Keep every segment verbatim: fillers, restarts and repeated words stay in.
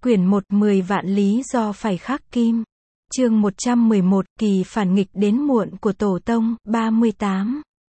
Quyển một mười vạn lý do phải khắc kim. Chương một trăm mười một, kỳ phản nghịch đến muộn của Tổ Tông, ba mươi tám.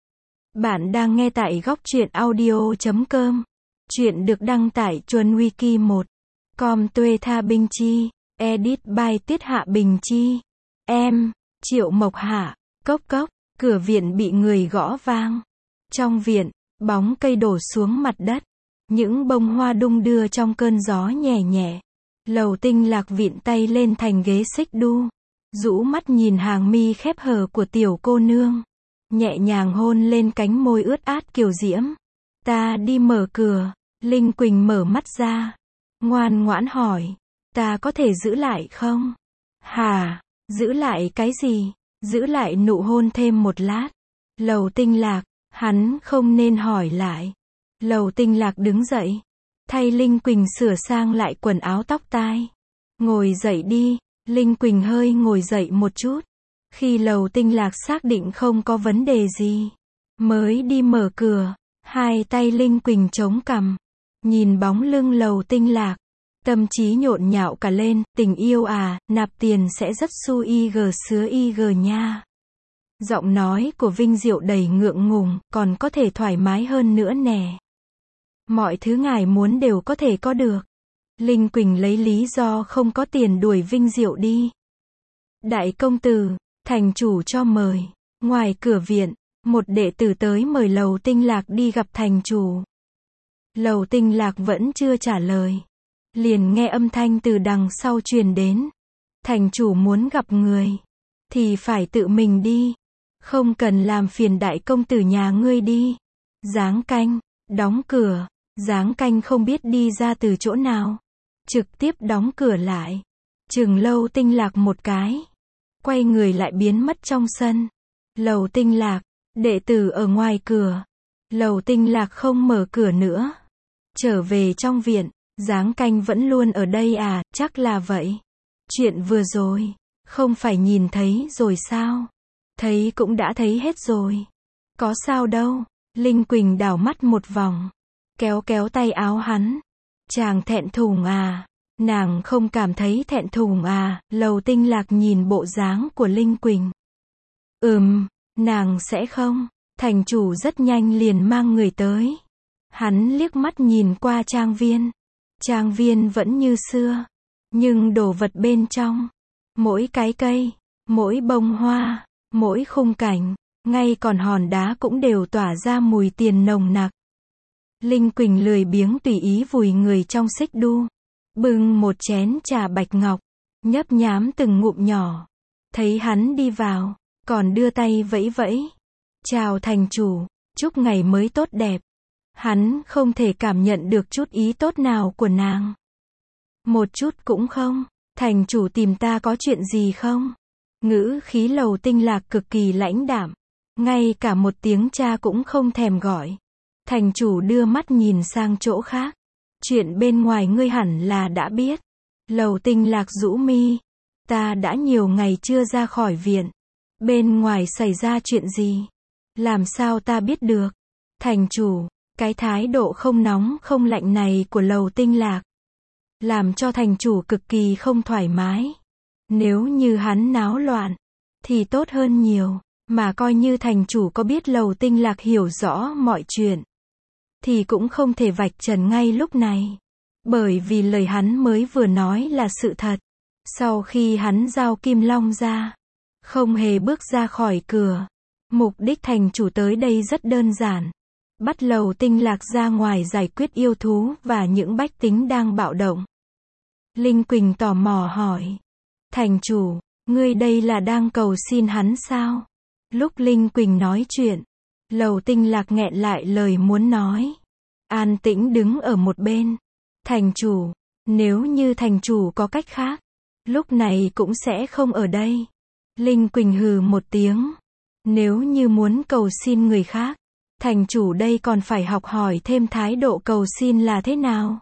Bạn đang nghe tại góc truyện audio chấm com. Chuyện được đăng tải Chuân Wiki một. Com Tuê Tha Binh Chi. Edit by Tiết Hạ Bình Chi. Em, Triệu Mộc Hạ. Cốc cốc, cửa viện bị người gõ vang. Trong viện, bóng cây đổ xuống mặt đất. Những bông hoa đung đưa trong cơn gió nhẹ nhẹ. Lầu Tinh Lạc vịn tay lên thành ghế xích đu, rũ mắt nhìn hàng mi khép hờ của tiểu cô nương, nhẹ nhàng hôn lên cánh môi ướt át kiều diễm. Ta đi mở cửa. Linh Quỳnh mở mắt ra, ngoan ngoãn hỏi, ta có thể giữ lại không? Hả? Giữ lại cái gì? Giữ lại nụ hôn thêm một lát. Lầu Tinh Lạc, hắn không nên hỏi lại. Lầu Tinh Lạc đứng dậy, thay Linh Quỳnh sửa sang lại quần áo tóc tai. Ngồi dậy đi. Linh Quỳnh hơi ngồi dậy một chút. Khi Lầu Tinh Lạc xác định không có vấn đề gì, mới đi mở cửa. Hai tay Linh Quỳnh chống cằm, nhìn bóng lưng Lầu Tinh Lạc, tâm trí nhộn nhạo cả lên. Tình yêu à, nạp tiền sẽ rất su y g sứa y g nha. Giọng nói của Vinh Diệu đầy ngượng ngùng, còn có thể thoải mái hơn nữa nè. Mọi thứ ngài muốn đều có thể có được. Linh Quỳnh lấy lý do không có tiền đuổi Vinh Diệu đi. Đại công tử, thành chủ cho mời. Ngoài cửa viện, một đệ tử tới mời Lầu Tinh Lạc đi gặp thành chủ. Lầu Tinh Lạc vẫn chưa trả lời. Liền nghe âm thanh từ đằng sau truyền đến. Thành chủ muốn gặp người, thì phải tự mình đi. Không cần làm phiền đại công tử nhà ngươi đi. Giáng Canh, đóng cửa. Giáng Canh không biết đi ra từ chỗ nào, trực tiếp đóng cửa lại, chừng Lầu Tinh Lạc một cái, quay người lại biến mất trong sân. Lầu Tinh Lạc, đệ tử ở ngoài cửa. Lầu Tinh Lạc không mở cửa nữa, trở về trong viện. Giáng Canh vẫn luôn ở đây à? Chắc là vậy. Chuyện vừa rồi, không phải nhìn thấy rồi sao? Thấy cũng đã thấy hết rồi. Có sao đâu. Linh Quỳnh đảo mắt một vòng, kéo kéo tay áo hắn. Chàng thẹn thùng à? Nàng không cảm thấy thẹn thùng à? Lầu Tinh Lạc nhìn bộ dáng của Linh Quỳnh. Ừm, nàng sẽ không. Thành chủ rất nhanh liền mang người tới. Hắn liếc mắt nhìn qua trang viên. Trang viên vẫn như xưa, nhưng đồ vật bên trong, mỗi cái cây, mỗi bông hoa, mỗi khung cảnh, ngay còn hòn đá cũng đều tỏa ra mùi tiền nồng nặc. Linh Quỳnh lười biếng tùy ý vùi người trong xích đu, bưng một chén trà bạch ngọc, nhấp nhám từng ngụm nhỏ. Thấy hắn đi vào, còn đưa tay vẫy vẫy. Chào thành chủ, chúc ngày mới tốt đẹp. Hắn không thể cảm nhận được chút ý tốt nào của nàng. Một chút cũng không. Thành chủ tìm ta có chuyện gì không? Ngữ khí Lầu Tinh Lạc cực kỳ lãnh đạm, ngay cả một tiếng cha cũng không thèm gọi. Thành chủ đưa mắt nhìn sang chỗ khác. Chuyện bên ngoài ngươi hẳn là đã biết. Lầu Tinh Lạc rũ mi. Ta đã nhiều ngày chưa ra khỏi viện. Bên ngoài xảy ra chuyện gì? Làm sao ta biết được? Thành chủ, cái thái độ không nóng không lạnh này của Lầu Tinh Lạc làm cho thành chủ cực kỳ không thoải mái. Nếu như hắn náo loạn, thì tốt hơn nhiều. Mà coi như thành chủ có biết Lầu Tinh Lạc hiểu rõ mọi chuyện, thì cũng không thể vạch trần ngay lúc này. Bởi vì lời hắn mới vừa nói là sự thật. Sau khi hắn giao Kim Long ra, không hề bước ra khỏi cửa. Mục đích thành chủ tới đây rất đơn giản. Bắt Lầu Tinh Lạc ra ngoài giải quyết yêu thú và những bách tính đang bạo động. Linh Quỳnh tò mò hỏi. Thành chủ, ngươi đây là đang cầu xin hắn sao? Lúc Linh Quỳnh nói chuyện, Lầu Tinh Lạc nghẹn lại lời muốn nói. An tĩnh đứng ở một bên. Thành chủ, nếu như thành chủ có cách khác, lúc này cũng sẽ không ở đây. Linh Quỳnh hừ một tiếng. Nếu như muốn cầu xin người khác, thành chủ đây còn phải học hỏi thêm thái độ cầu xin là thế nào.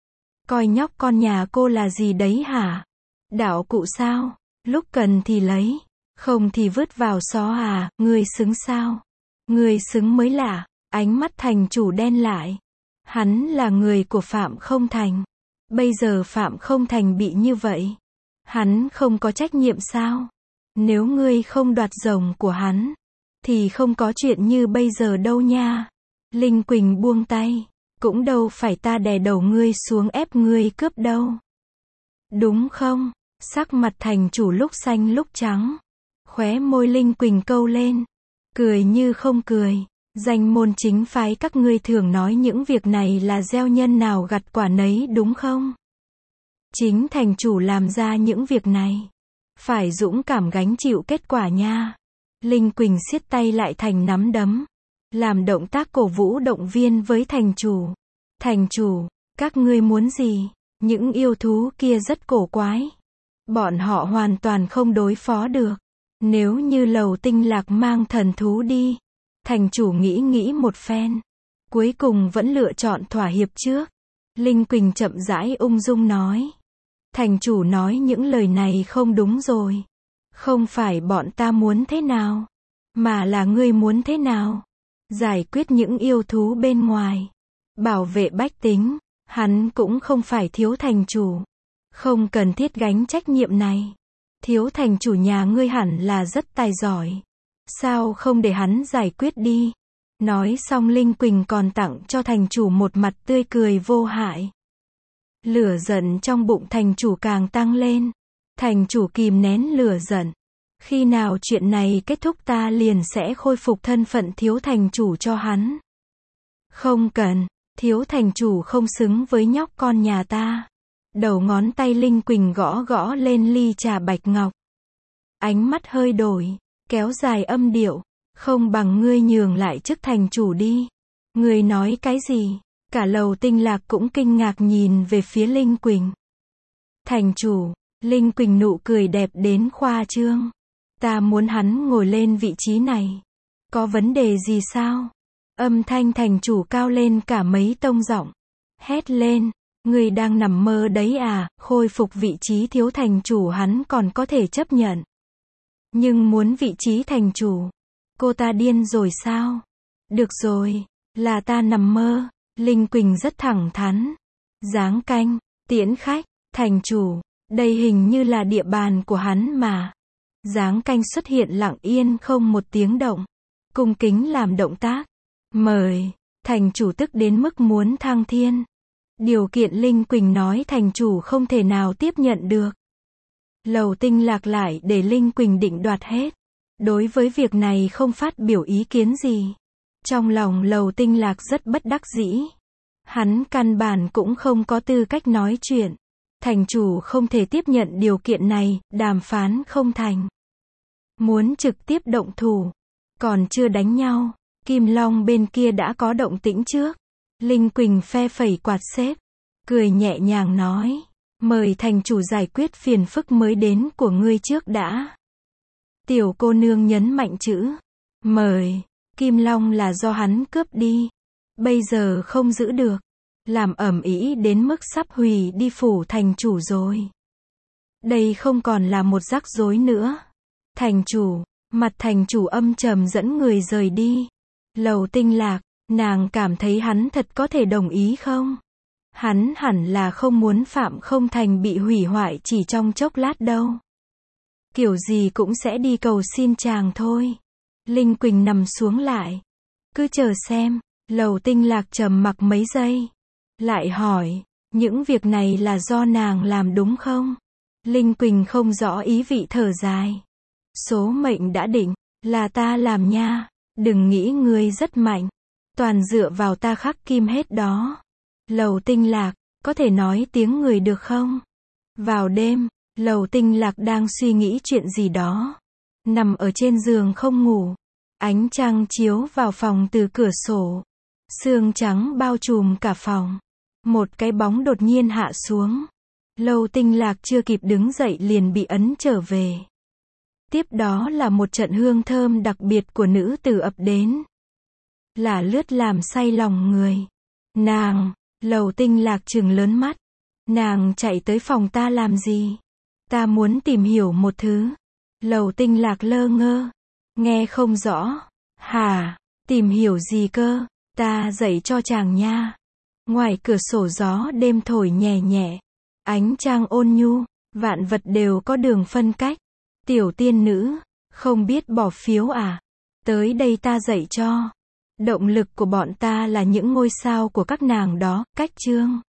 Coi nhóc con nhà cô là gì đấy hả? Đạo cụ sao? Lúc cần thì lấy, không thì vứt vào xó à? Ngươi xứng sao? Ngươi xứng mới lạ. Ánh mắt thành chủ đen lại. Hắn là người của Phạm Không Thành. Bây giờ Phạm Không Thành bị như vậy. Hắn không có trách nhiệm sao? Nếu ngươi không đoạt rồng của hắn, thì không có chuyện như bây giờ đâu nha. Linh Quỳnh buông tay. Cũng đâu phải ta đè đầu ngươi xuống ép ngươi cướp đâu. Đúng không? Sắc mặt thành chủ lúc xanh lúc trắng. Khóe môi Linh Quỳnh câu lên. Cười như không cười. Danh môn chính phái các ngươi thường nói những việc này là gieo nhân nào gặt quả nấy đúng không? Chính thành chủ làm ra những việc này. Phải dũng cảm gánh chịu kết quả nha. Linh Quỳnh siết tay lại thành nắm đấm. Làm động tác cổ vũ động viên với thành chủ. Thành chủ, các ngươi muốn gì? Những yêu thú kia rất cổ quái. Bọn họ hoàn toàn không đối phó được. Nếu như Lầu Tinh Lạc mang thần thú đi. Thành chủ nghĩ nghĩ một phen. Cuối cùng vẫn lựa chọn thỏa hiệp trước. Linh Quỳnh chậm rãi ung dung nói. Thành chủ nói những lời này không đúng rồi. Không phải bọn ta muốn thế nào. Mà là ngươi muốn thế nào. Giải quyết những yêu thú bên ngoài. Bảo vệ bách tính. Hắn cũng không phải thiếu thành chủ. Không cần thiết gánh trách nhiệm này. Thiếu thành chủ nhà ngươi hẳn là rất tài giỏi. Sao không để hắn giải quyết đi? Nói xong Linh Quỳnh còn tặng cho thành chủ một mặt tươi cười vô hại. Lửa giận trong bụng thành chủ càng tăng lên. Thành chủ kìm nén lửa giận. Khi nào chuyện này kết thúc ta liền sẽ khôi phục thân phận thiếu thành chủ cho hắn. Không cần, thiếu thành chủ không xứng với nhóc con nhà ta. Đầu ngón tay Linh Quỳnh gõ gõ lên ly trà bạch ngọc. Ánh mắt hơi đổi, kéo dài âm điệu. Không bằng ngươi nhường lại chức thành chủ đi. Ngươi nói cái gì? Cả Lầu Tinh Lạc cũng kinh ngạc nhìn về phía Linh Quỳnh. Thành chủ, Linh Quỳnh nụ cười đẹp đến khoa trương. Ta muốn hắn ngồi lên vị trí này. Có vấn đề gì sao? Âm thanh thành chủ cao lên cả mấy tông giọng. Hét lên, ngươi đang nằm mơ đấy à, khôi phục vị trí thiếu thành chủ hắn còn có thể chấp nhận. Nhưng muốn vị trí thành chủ, cô ta điên rồi sao? Được rồi, là ta nằm mơ. Linh Quỳnh rất thẳng thắn. Giáng canh, tiễn khách, thành chủ, đây hình như là địa bàn của hắn mà. Giáng canh xuất hiện lặng yên không một tiếng động. Cung kính làm động tác. Mời, thành chủ tức đến mức muốn thăng thiên. Điều kiện Linh Quỳnh nói thành chủ không thể nào tiếp nhận được. Lầu Tinh Lạc lại để Linh Quỳnh định đoạt hết. Đối với việc này không phát biểu ý kiến gì. Trong lòng Lầu Tinh Lạc rất bất đắc dĩ. Hắn căn bản cũng không có tư cách nói chuyện. Thành chủ không thể tiếp nhận điều kiện này, đàm phán không thành. Muốn trực tiếp động thủ. Còn chưa đánh nhau. Kim Long bên kia đã có động tĩnh trước. Linh Quỳnh phe phẩy quạt xếp. Cười nhẹ nhàng nói. Mời thành chủ giải quyết phiền phức mới đến của ngươi trước đã. Tiểu cô nương nhấn mạnh chữ. Mời. Kim Long là do hắn cướp đi. Bây giờ không giữ được. Làm ầm ĩ đến mức sắp hủy đi phủ thành chủ rồi. Đây không còn là một rắc rối nữa. Thành chủ. Mặt thành chủ âm trầm dẫn người rời đi. Lầu Tinh Lạc. Nàng cảm thấy hắn thật có thể đồng ý không? Hắn hẳn là không muốn Phạm Không Thành bị hủy hoại chỉ trong chốc lát đâu. Kiểu gì cũng sẽ đi cầu xin chàng thôi. Linh Quỳnh nằm xuống lại. Cứ chờ xem. Lầu Tinh Lạc trầm mặc mấy giây. Lại hỏi. Những việc này là do nàng làm đúng không? Linh Quỳnh không rõ ý vị thở dài. Số mệnh đã định. Là ta làm nha. Đừng nghĩ ngươi rất mạnh. Toàn dựa vào ta khắc kim hết đó. Lầu Tinh Lạc, có thể nói tiếng người được không? Vào đêm, Lầu Tinh Lạc đang suy nghĩ chuyện gì đó. Nằm ở trên giường không ngủ. Ánh trăng chiếu vào phòng từ cửa sổ. Sương trắng bao trùm cả phòng. Một cái bóng đột nhiên hạ xuống. Lầu Tinh Lạc chưa kịp đứng dậy liền bị ấn trở về. Tiếp đó là một trận hương thơm đặc biệt của nữ tử ập đến. Là lướt làm say lòng người. Nàng, Lầu Tinh Lạc trừng lớn mắt. Nàng chạy tới phòng ta làm gì? Ta muốn tìm hiểu một thứ. Lầu Tinh Lạc lơ ngơ. Nghe không rõ. Hả? Tìm hiểu gì cơ? Ta dạy cho chàng nha. Ngoài cửa sổ gió đêm thổi nhẹ nhẹ. Ánh trăng ôn nhu, vạn vật đều có đường phân cách. Tiểu tiên nữ, không biết bỏ phiếu à? Tới đây ta dạy cho. Động lực của bọn ta là những ngôi sao của các nàng đó, cách chương.